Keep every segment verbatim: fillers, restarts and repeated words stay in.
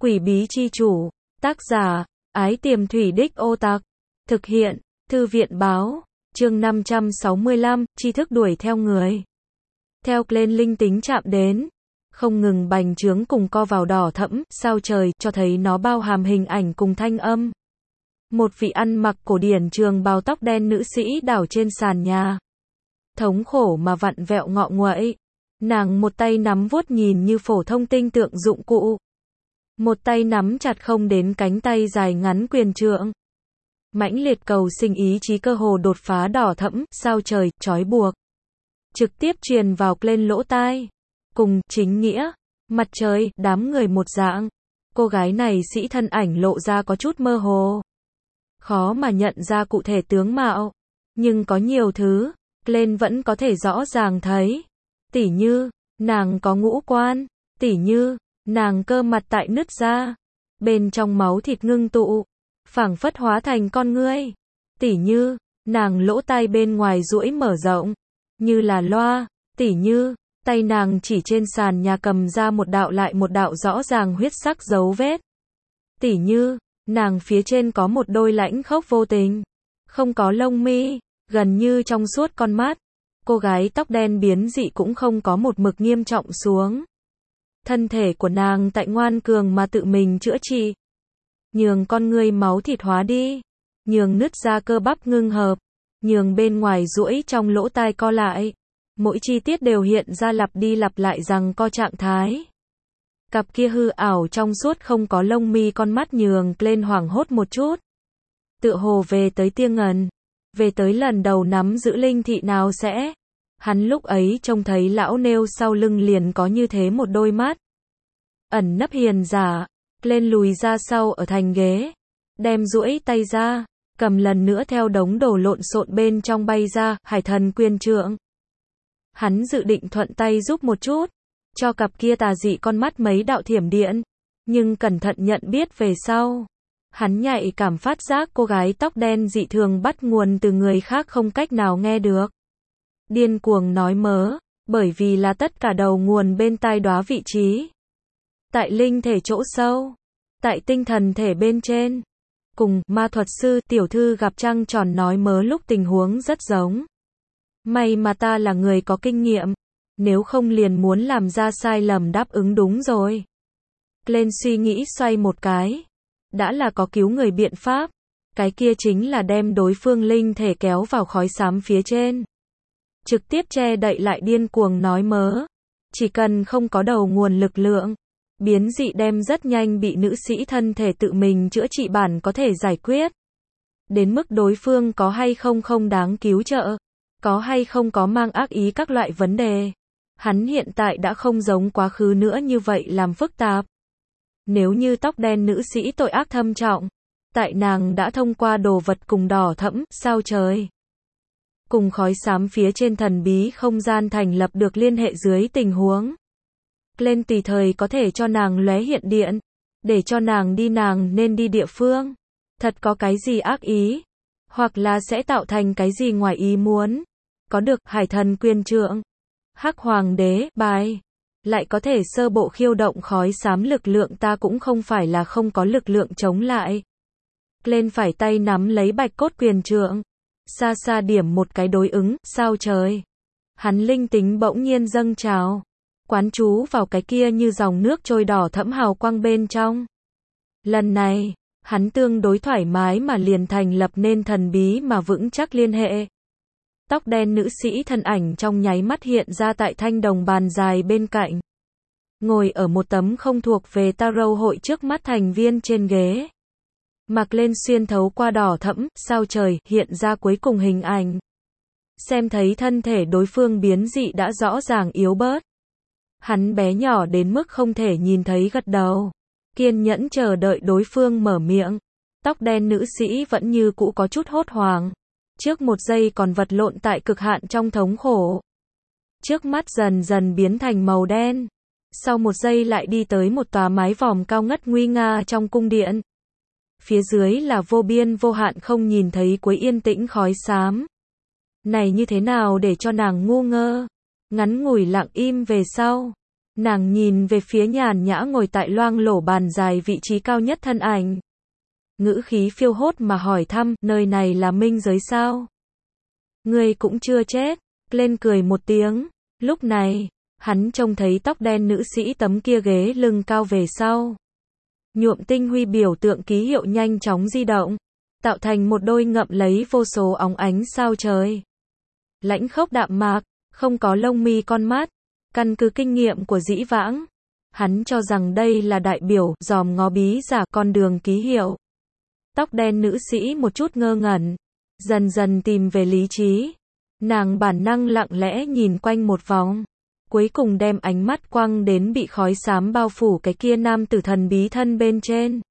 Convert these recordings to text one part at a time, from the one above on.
Quỷ bí chi chủ. Tác giả, Ái Tiềm Thủy Đích Ô Tạc. Thực hiện, Thư viện báo. Chương năm trăm sáu mươi lăm, tri thức đuổi theo người. Theo lên linh tính chạm đến, không ngừng bành trướng cùng co vào đỏ thẫm, sao trời, cho thấy nó bao hàm hình ảnh cùng thanh âm. Một vị ăn mặc cổ điển trường bào tóc đen nữ sĩ đảo trên sàn nhà. Thống khổ mà vặn vẹo ngọ nguậy. Nàng một tay nắm vuốt nhìn như phổ thông tinh tượng dụng cụ. Một tay nắm chặt không đến cánh tay dài ngắn quyền trượng. Mãnh liệt cầu sinh ý chí cơ hồ đột phá đỏ thẫm, sao trời, trói buộc. Trực tiếp truyền vào lên lỗ tai. Cùng, chính nghĩa, mặt trời, đám người một dạng. Cô gái này sĩ thân ảnh lộ ra có chút mơ hồ. Khó mà nhận ra cụ thể tướng mạo. Nhưng có nhiều thứ, lên vẫn có thể rõ ràng thấy. Tỉ như, nàng có ngũ quan. Tỉ như, nàng cơ mặt tại nứt ra. Bên trong máu thịt ngưng tụ. Phảng phất hóa thành con ngươi. Tỉ như, nàng lỗ tai bên ngoài duỗi mở rộng. Như là loa. Tỉ như, tay nàng chỉ trên sàn nhà cầm ra một đạo lại một đạo rõ ràng huyết sắc dấu vết. Tỉ như, nàng phía trên có một đôi lãnh khốc vô tình. Không có lông mi, gần như trong suốt con mắt. Cô gái tóc đen biến dị cũng không có một mực nghiêm trọng xuống. Thân thể của nàng tại ngoan cường mà tự mình chữa trị. Nhường con ngươi máu thịt hóa đi. Nhường nứt ra cơ bắp ngưng hợp. Nhường bên ngoài duỗi trong lỗ tai co lại. Mỗi chi tiết đều hiện ra lặp đi lặp lại rằng co trạng thái. Cặp kia hư ảo trong suốt không có lông mi con mắt nhường lên hoảng hốt một chút. Tựa hồ về tới tia ngần. Về tới lần đầu nắm giữ linh thị nào sẽ. Hắn lúc ấy trông thấy lão nêu sau lưng liền có như thế một đôi mắt. Ẩn nấp hiền giả. Lên lùi ra sau ở thành ghế. Đem duỗi tay ra. Cầm lần nữa theo đống đổ lộn xộn bên trong bay ra, hải thần quyền trượng. Hắn dự định thuận tay giúp một chút. Cho cặp kia tà dị con mắt mấy đạo thiểm điện. Nhưng cẩn thận nhận biết về sau. Hắn nhạy cảm phát giác cô gái tóc đen dị thường bắt nguồn từ người khác không cách nào nghe được. Điên cuồng nói mớ. Bởi vì là tất cả đầu nguồn bên tai đóa vị trí. Tại linh thể chỗ sâu. Tại tinh thần thể bên trên. Cùng, ma thuật sư, tiểu thư gặp trăng tròn nói mớ lúc tình huống rất giống. May mà ta là người có kinh nghiệm. Nếu không liền muốn làm ra sai lầm đáp ứng đúng rồi. Lên suy nghĩ xoay một cái. Đã là có cứu người biện pháp. Cái kia chính là đem đối phương linh thể kéo vào khói xám phía trên. Trực tiếp che đậy lại điên cuồng nói mớ. Chỉ cần không có đầu nguồn lực lượng. Biến dị đem rất nhanh bị nữ sĩ thân thể tự mình chữa trị bản có thể giải quyết. Đến mức đối phương có hay không không đáng cứu trợ. Có hay không có mang ác ý các loại vấn đề. Hắn hiện tại đã không giống quá khứ nữa như vậy làm phức tạp. Nếu như tóc đen nữ sĩ tội ác thâm trọng. Tại nàng đã thông qua đồ vật cùng đỏ thẫm, sao trời. Cùng khói xám phía trên thần bí không gian thành lập được liên hệ dưới tình huống. Lên tùy thời có thể cho nàng lóe hiện điện. Để cho nàng đi nàng nên đi địa phương. Thật có cái gì ác ý. Hoặc là sẽ tạo thành cái gì ngoài ý muốn. Có được hải thần quyền trượng. Hắc hoàng đế, bài. Lại có thể sơ bộ khiêu động khói xám lực lượng ta cũng không phải là không có lực lượng chống lại. Lên phải tay nắm lấy bạch cốt quyền trượng. Xa xa điểm một cái đối ứng, sao trời. Hắn linh tính bỗng nhiên dâng trào. Quán chú vào cái kia như dòng nước trôi đỏ thẫm hào quang bên trong. Lần này, hắn tương đối thoải mái mà liền thành lập nên thần bí mà vững chắc liên hệ. Tóc đen nữ sĩ thân ảnh trong nháy mắt hiện ra tại thanh đồng bàn dài bên cạnh. Ngồi ở một tấm không thuộc về tarot hội trước mắt thành viên trên ghế. Mặc lên xuyên thấu qua đỏ thẫm, sao trời, hiện ra cuối cùng hình ảnh. Xem thấy thân thể đối phương biến dị đã rõ ràng yếu bớt. Hắn bé nhỏ đến mức không thể nhìn thấy gật đầu. Kiên nhẫn chờ đợi đối phương mở miệng. Tóc đen nữ sĩ vẫn như cũ có chút hốt hoảng. Trước một giây còn vật lộn tại cực hạn trong thống khổ. Trước mắt dần dần biến thành màu đen. Sau một giây lại đi tới một tòa mái vòm cao ngất nguy nga trong cung điện. Phía dưới là vô biên vô hạn không nhìn thấy cuối yên tĩnh khói xám. Này như thế nào để cho nàng ngu ngơ. Ngắn ngủi lặng im về sau. Nàng nhìn về phía nhàn nhã ngồi tại loang lổ bàn dài vị trí cao nhất thân ảnh. Ngữ khí phiêu hốt mà hỏi thăm, nơi này là minh giới sao? Ngươi cũng chưa chết. Lên cười một tiếng. Lúc này, hắn trông thấy tóc đen nữ sĩ tấm kia ghế lưng cao về sau. Nhuộm tinh huy biểu tượng ký hiệu nhanh chóng di động, tạo thành một đôi ngậm lấy vô số óng ánh sao trời. Lãnh khốc đạm mạc, không có lông mi con mắt, căn cứ kinh nghiệm của dĩ vãng. Hắn cho rằng đây là đại biểu, dòm ngó bí giả con đường ký hiệu. Tóc đen nữ sĩ một chút ngơ ngẩn, dần dần tìm về lý trí. Nàng bản năng lặng lẽ nhìn quanh một vòng, cuối cùng đem ánh mắt quăng đến bị khói xám bao phủ cái kia nam tử thần bí thân bên trên.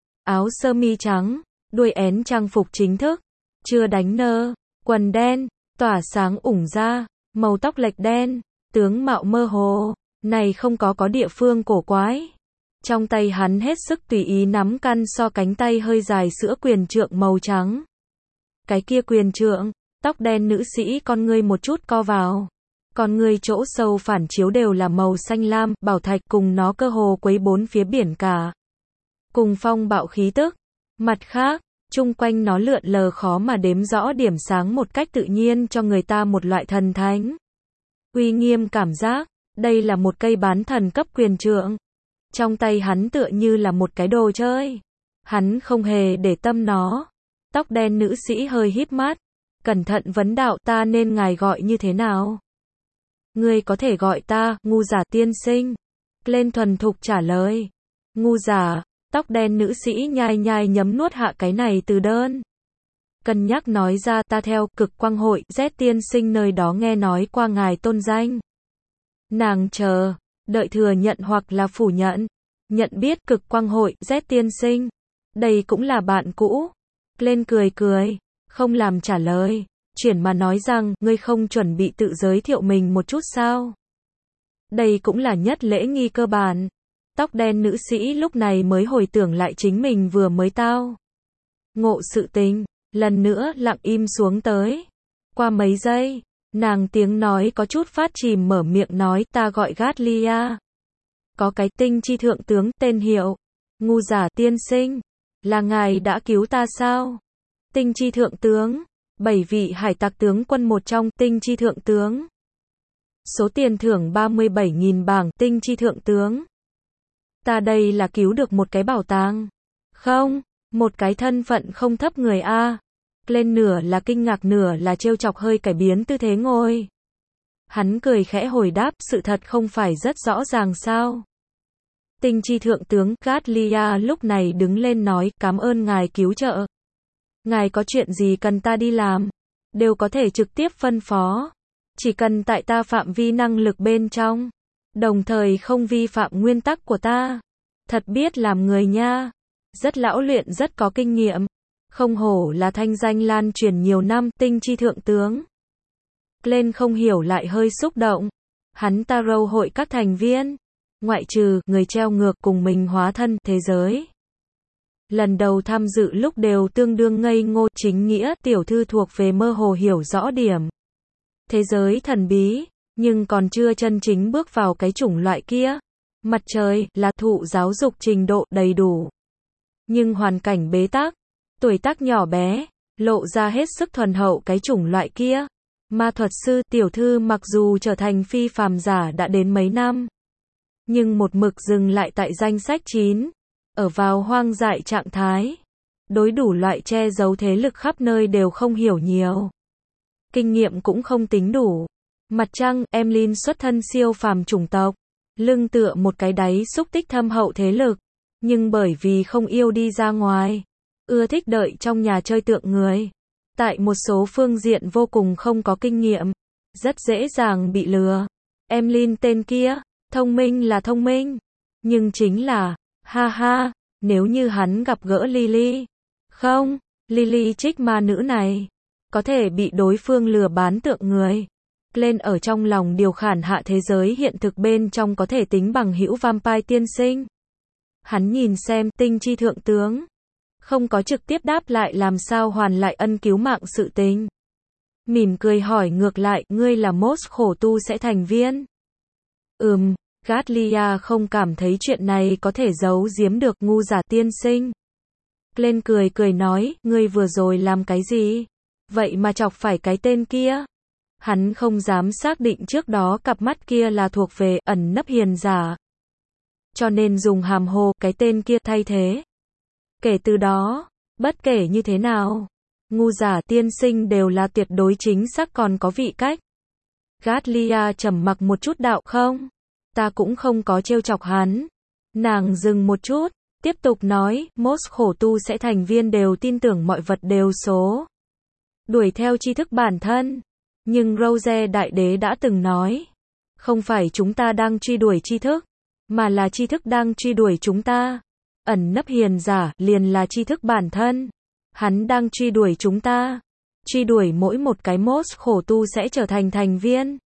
Áo sơ mi trắng, đuôi én trang phục chính thức, chưa đánh nơ, quần đen, tỏa sáng ủng ra, màu tóc lệch đen, tướng mạo mơ hồ, này không có có địa phương cổ quái. Trong tay hắn hết sức tùy ý nắm căn so cánh tay hơi dài sữa quyền trượng màu trắng. Cái kia quyền trượng, tóc đen nữ sĩ con ngươi một chút co vào. Con ngươi chỗ sâu phản chiếu đều là màu xanh lam, bảo thạch cùng nó cơ hồ quấy bốn phía biển cả. Cùng phong bạo khí tức. Mặt khác, chung quanh nó lượn lờ khó mà đếm rõ điểm sáng một cách tự nhiên cho người ta một loại thần thánh. Uy nghiêm cảm giác, đây là một cây bán thần cấp quyền trượng. Trong tay hắn tựa như là một cái đồ chơi. Hắn không hề để tâm nó. Tóc đen nữ sĩ hơi híp mắt. Cẩn thận vấn đạo ta nên ngài gọi như thế nào? Ngươi có thể gọi ta, ngu giả tiên sinh. Lên thuần thục trả lời. Ngu giả, tóc đen nữ sĩ nhai nhai nhấm nuốt hạ cái này từ đơn. Cân nhắc nói ra ta theo cực quang hội, Z tiên sinh nơi đó nghe nói qua ngài tôn danh. Nàng chờ, đợi thừa nhận hoặc là phủ nhận. Nhận biết cực quang hội, Z tiên sinh. Đây cũng là bạn cũ. Lên cười cười, không làm trả lời. Chuyển mà nói rằng, ngươi không chuẩn bị tự giới thiệu mình một chút sao? Đây cũng là nhất lễ nghi cơ bản. Tóc đen nữ sĩ lúc này mới hồi tưởng lại chính mình vừa mới tao ngộ sự tình, lần nữa lặng im xuống tới. Qua mấy giây, nàng tiếng nói có chút phát chìm mở miệng nói ta gọi Gatlia. Có cái tinh chi thượng tướng, tên hiệu, ngu giả tiên sinh. Là ngài đã cứu ta sao? Tinh chi thượng tướng. Bảy vị hải tặc tướng quân một trong, tinh chi thượng tướng. Số tiền thưởng ba mươi bảy nghìn bảng, tinh chi thượng tướng. Ta đây là cứu được một cái bảo tàng. Không, một cái thân phận không thấp người a. Lên nửa là kinh ngạc nửa là trêu chọc hơi cải biến tư thế ngồi. Hắn cười khẽ hồi đáp, sự thật không phải rất rõ ràng sao? Tinh chi thượng tướng Gatlia lúc này đứng lên nói, cảm ơn ngài cứu trợ. Ngài có chuyện gì cần ta đi làm, đều có thể trực tiếp phân phó. Chỉ cần tại ta phạm vi năng lực bên trong, đồng thời không vi phạm nguyên tắc của ta. Thật biết làm người nha. Rất lão luyện rất có kinh nghiệm. Không hổ là thanh danh lan truyền nhiều năm, tinh chi thượng tướng. Lên không hiểu lại hơi xúc động. Hắn Tarot hội các thành viên, ngoại trừ người treo ngược cùng mình hóa thân thế giới. Lần đầu tham dự lúc đều tương đương ngây ngô, chính nghĩa, tiểu thư thuộc về mơ hồ hiểu rõ điểm. Thế giới thần bí, nhưng còn chưa chân chính bước vào cái chủng loại kia. Mặt trời, là thụ giáo dục trình độ đầy đủ. Nhưng hoàn cảnh bế tắc, tuổi tác nhỏ bé, lộ ra hết sức thuần hậu cái chủng loại kia. Ma thuật sư, tiểu thư mặc dù trở thành phi phàm giả đã đến mấy năm. Nhưng một mực dừng lại tại danh sách chín. Ở vào hoang dại trạng thái. Đối đủ loại che giấu thế lực khắp nơi đều không hiểu nhiều. Kinh nghiệm cũng không tính đủ. Mặt trăng, Emlyn xuất thân siêu phàm chủng tộc. Lưng tựa một cái đáy xúc tích thâm hậu thế lực. Nhưng bởi vì không yêu đi ra ngoài. Ưa thích đợi trong nhà chơi tượng người. Tại một số phương diện vô cùng không có kinh nghiệm. Rất dễ dàng bị lừa. Emlyn tên kia, thông minh là thông minh. Nhưng chính là, ha ha, nếu như hắn gặp gỡ Lily. Không, Lily trích ma nữ này. Có thể bị đối phương lừa bán tượng người. Lên ở trong lòng điều khản hạ thế giới hiện thực bên trong có thể tính bằng hữu vampire tiên sinh. Hắn nhìn xem tinh chi thượng tướng. Không có trực tiếp đáp lại làm sao hoàn lại ân cứu mạng sự tình. Mỉm cười hỏi ngược lại, ngươi là Moss khổ tu sẽ thành viên. Ừm, Gatlia không cảm thấy chuyện này có thể giấu giếm được ngu giả tiên sinh. Lên cười cười nói, ngươi vừa rồi làm cái gì? Vậy mà chọc phải cái tên kia. Hắn không dám xác định trước đó cặp mắt kia là thuộc về ẩn nấp hiền giả. Cho nên dùng hàm hồ cái tên kia thay thế. Kể từ đó, bất kể như thế nào, ngu giả tiên sinh đều là tuyệt đối chính xác còn có vị cách. Gatlia trầm mặc một chút đạo không. Ta cũng không có trêu chọc hắn. Nàng dừng một chút, tiếp tục nói, Mốt khổ tu sẽ thành viên đều tin tưởng mọi vật đều số. Đuổi theo tri thức bản thân. Nhưng Rose Đại Đế đã từng nói, không phải chúng ta đang truy đuổi tri thức, mà là tri thức đang truy đuổi chúng ta. Ẩn nấp hiền giả liền là tri thức bản thân. Hắn đang truy đuổi chúng ta. Truy đuổi mỗi một cái Mốt khổ tu sẽ trở thành thành viên.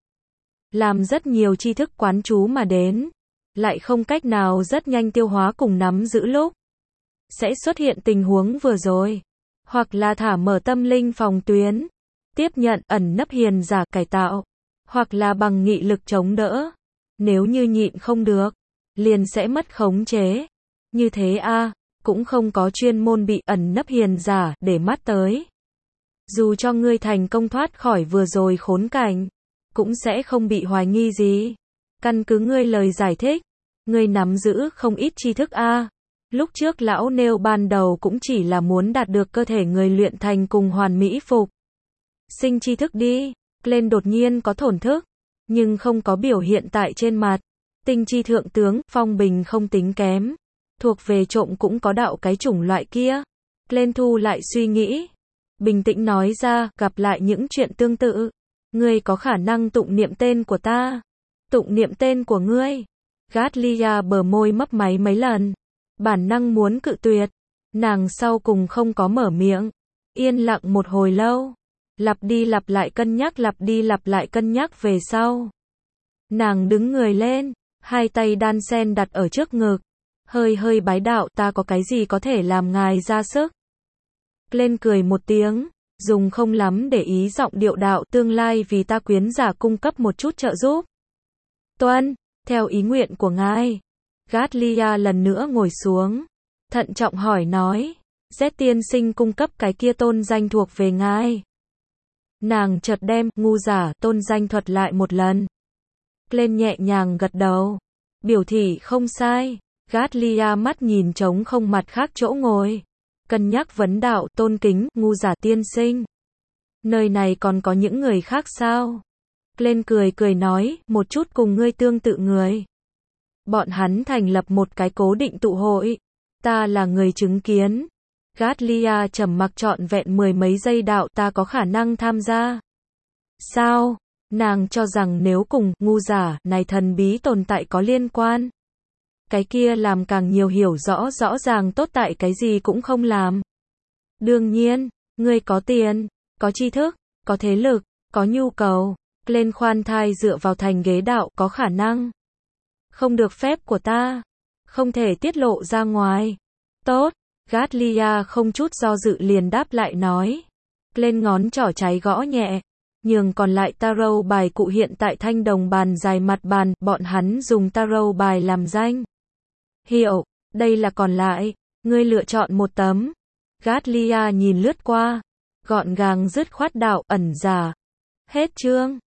Làm rất nhiều tri thức quán chú mà đến, lại không cách nào rất nhanh tiêu hóa cùng nắm giữ lúc. Sẽ xuất hiện tình huống vừa rồi. Hoặc là thả mở tâm linh phòng tuyến, tiếp nhận ẩn nấp hiền giả cải tạo. Hoặc là bằng nghị lực chống đỡ. Nếu như nhịn không được, liền sẽ mất khống chế. Như thế a cũng không có chuyên môn bị ẩn nấp hiền giả để mắt tới. Dù cho ngươi thành công thoát khỏi vừa rồi khốn cảnh, cũng sẽ không bị hoài nghi gì. Căn cứ ngươi lời giải thích, ngươi nắm giữ không ít tri thức a. Lúc trước lão nêu ban đầu cũng chỉ là muốn đạt được cơ thể người luyện thành cùng hoàn mỹ phục. Sinh tri thức đi. Lên đột nhiên có thổn thức, nhưng không có biểu hiện tại trên mặt. Tinh chi thượng tướng, phong bình không tính kém. Thuộc về trộm cũng có đạo cái chủng loại kia. Lên thu lại suy nghĩ. Bình tĩnh nói ra, gặp lại những chuyện tương tự. Ngươi có khả năng tụng niệm tên của ta. Tụng niệm tên của ngươi. Gatlia bờ môi mấp máy mấy lần. Bản năng muốn cự tuyệt. Nàng sau cùng không có mở miệng. Yên lặng một hồi lâu. Lặp đi lặp lại cân nhắc lặp đi lặp lại cân nhắc về sau. Nàng đứng người lên. Hai tay đan sen đặt ở trước ngực. Hơi hơi bái đạo, ta có cái gì có thể làm ngài ra sức. Lên cười một tiếng. Dùng không lắm để ý giọng điệu đạo, tương lai vì ta quyến giả cung cấp một chút trợ giúp. Tuân, theo ý nguyện của ngài. Gatlia lần nữa ngồi xuống. Thận trọng hỏi nói. Z tiên sinh cung cấp cái kia tôn danh thuộc về ngài. Nàng chợt đem ngu giả tôn danh thuật lại một lần. Lên nhẹ nhàng gật đầu. Biểu thị không sai. Gatlia mắt nhìn trống không mặt khác chỗ ngồi. Cân nhắc vấn đạo, tôn kính, ngu giả tiên sinh. Nơi này còn có những người khác sao? Lên cười cười nói, một chút cùng ngươi tương tự người. Bọn hắn thành lập một cái cố định tụ hội. Ta là người chứng kiến. Gatlia trầm mặc trọn vẹn mười mấy giây đạo, ta có khả năng tham gia. Sao? Nàng cho rằng nếu cùng ngu giả này thần bí tồn tại có liên quan. Cái kia làm càng nhiều hiểu rõ rõ ràng tốt tại cái gì cũng không làm. Đương nhiên, ngươi có tiền, có tri thức, có thế lực, có nhu cầu. Lên khoan thai dựa vào thành ghế đạo có khả năng. Không được phép của ta. Không thể tiết lộ ra ngoài. Tốt. Gatlia không chút do dự liền đáp lại nói. Lên ngón trỏ trái gõ nhẹ. Nhường còn lại tarot bài cụ hiện tại thanh đồng bàn dài mặt bàn. Bọn hắn dùng tarot bài làm danh. Hiểu. Đây là còn lại. Ngươi lựa chọn một tấm. Gatlia nhìn lướt qua. Gọn gàng dứt khoát đạo ẩn giả. Hết chương.